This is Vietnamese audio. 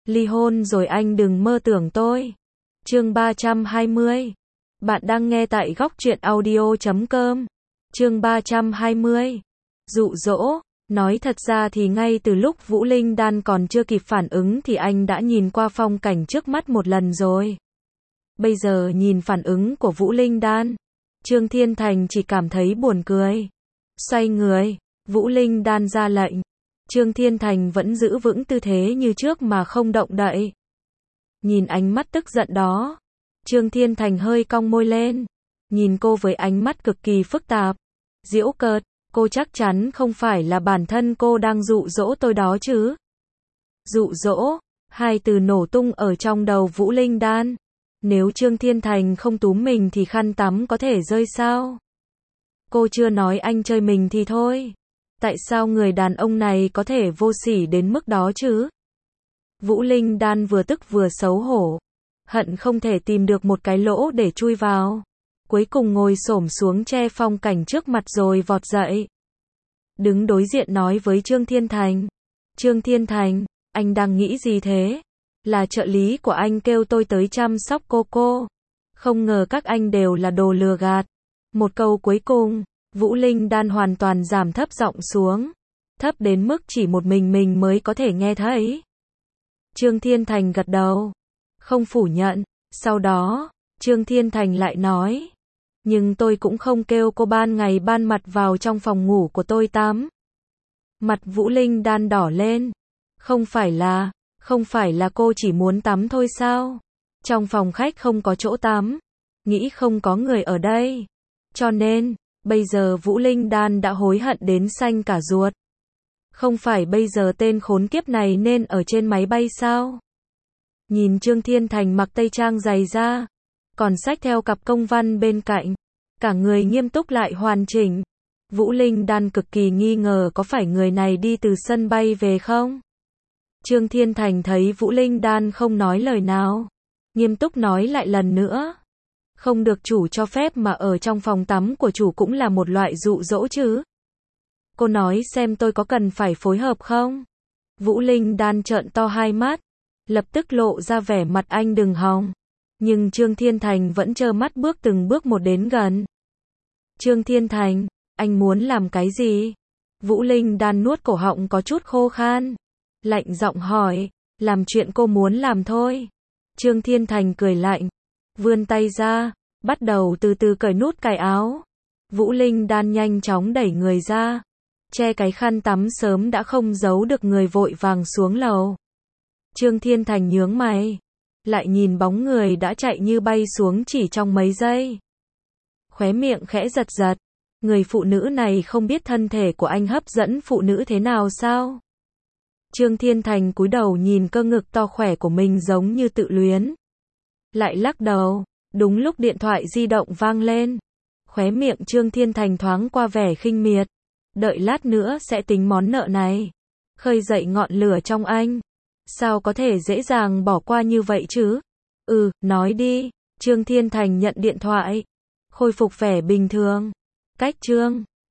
Ly hôn rồi anh đừng mơ tưởng tôi. Chương 320. Bạn đang nghe tại góc truyện audio.com. Chương 320. Dụ dỗ. Nói thật ra thì ngay từ lúc Vũ Linh Đan còn chưa kịp phản ứng thì anh đã nhìn qua phong cảnh trước mắt một lần rồi. Bây giờ nhìn phản ứng của Vũ Linh Đan, Trương Thiên Thành chỉ cảm thấy buồn cười. Xoay người, Vũ Linh Đan ra lệnh. Trương Thiên Thành vẫn giữ vững tư thế như trước mà không động đậy. Nhìn ánh mắt tức giận đó, Trương Thiên Thành hơi cong môi lên, nhìn cô với ánh mắt cực kỳ phức tạp, giễu cợt, cô chắc chắn không phải là bản thân cô đang dụ dỗ tôi đó chứ. Dụ dỗ, hai từ nổ tung ở trong đầu Vũ Linh Đan. Nếu Trương Thiên Thành không túm mình thì khăn tắm có thể rơi sao? Cô chưa nói anh chơi mình thì thôi. Tại sao người đàn ông này có thể vô sỉ đến mức đó chứ? Vũ Linh Đan vừa tức vừa xấu hổ, hận không thể tìm được một cái lỗ để chui vào. Cuối cùng ngồi xổm xuống che phong cảnh trước mặt rồi vọt dậy. Đứng đối diện nói với Trương Thiên Thành. Trương Thiên Thành, anh đang nghĩ gì thế? Là trợ lý của anh kêu tôi tới chăm sóc cô. Không ngờ các anh đều là đồ lừa gạt. Một câu cuối cùng, Vũ Linh Đan hoàn toàn giảm thấp giọng xuống. Thấp đến mức chỉ một mình mới có thể nghe thấy. Trương Thiên Thành gật đầu, không phủ nhận. Sau đó, Trương Thiên Thành lại nói. Nhưng tôi cũng không kêu cô ban ngày ban mặt vào trong phòng ngủ của tôi tắm. Mặt Vũ Linh Đan đỏ lên. Không phải là cô chỉ muốn tắm thôi sao? Trong phòng khách không có chỗ tắm. Nghĩ không có người ở đây. Cho nên, bây giờ Vũ Linh Đan đã hối hận đến xanh cả ruột. Không phải bây giờ tên khốn kiếp này nên ở trên máy bay sao? Nhìn Trương Thiên Thành mặc tây trang dày da, còn xách theo cặp công văn bên cạnh, cả người nghiêm túc lại hoàn chỉnh. Vũ Linh Đan cực kỳ nghi ngờ có phải người này đi từ sân bay về không? Trương Thiên Thành thấy Vũ Linh Đan không nói lời nào, nghiêm túc nói lại lần nữa. Không được chủ cho phép mà ở trong phòng tắm của chủ cũng là một loại dụ dỗ chứ. Cô nói xem tôi có cần phải phối hợp không? Vũ Linh Đan trợn to hai mắt, lập tức lộ ra vẻ mặt anh đừng hòng. Nhưng Trương Thiên Thành vẫn trơ mắt bước từng bước một đến gần. Trương Thiên Thành, anh muốn làm cái gì? Vũ Linh Đan nuốt cổ họng có chút khô khan, lạnh giọng hỏi, làm chuyện cô muốn làm thôi. Trương Thiên Thành cười lạnh, vươn tay ra, bắt đầu từ từ cởi nút cài áo. Vũ Linh Đan nhanh chóng đẩy người ra, che cái khăn tắm sớm đã không giấu được người vội vàng xuống lầu. Trương Thiên Thành nhướng mày, lại nhìn bóng người đã chạy như bay xuống chỉ trong mấy giây. Khóe miệng khẽ giật giật, người phụ nữ này không biết thân thể của anh hấp dẫn phụ nữ thế nào sao? Trương Thiên Thành cúi đầu nhìn cơ ngực to khỏe của mình giống như tự luyến. Lại lắc đầu, đúng lúc điện thoại di động vang lên. Khóe miệng Trương Thiên Thành thoáng qua vẻ khinh miệt. Đợi lát nữa sẽ tính món nợ này. Khơi dậy ngọn lửa trong anh. Sao có thể dễ dàng bỏ qua như vậy chứ? Nói đi. Trương Thiên Thành nhận điện thoại. Khôi phục vẻ bình thường. Cách Trương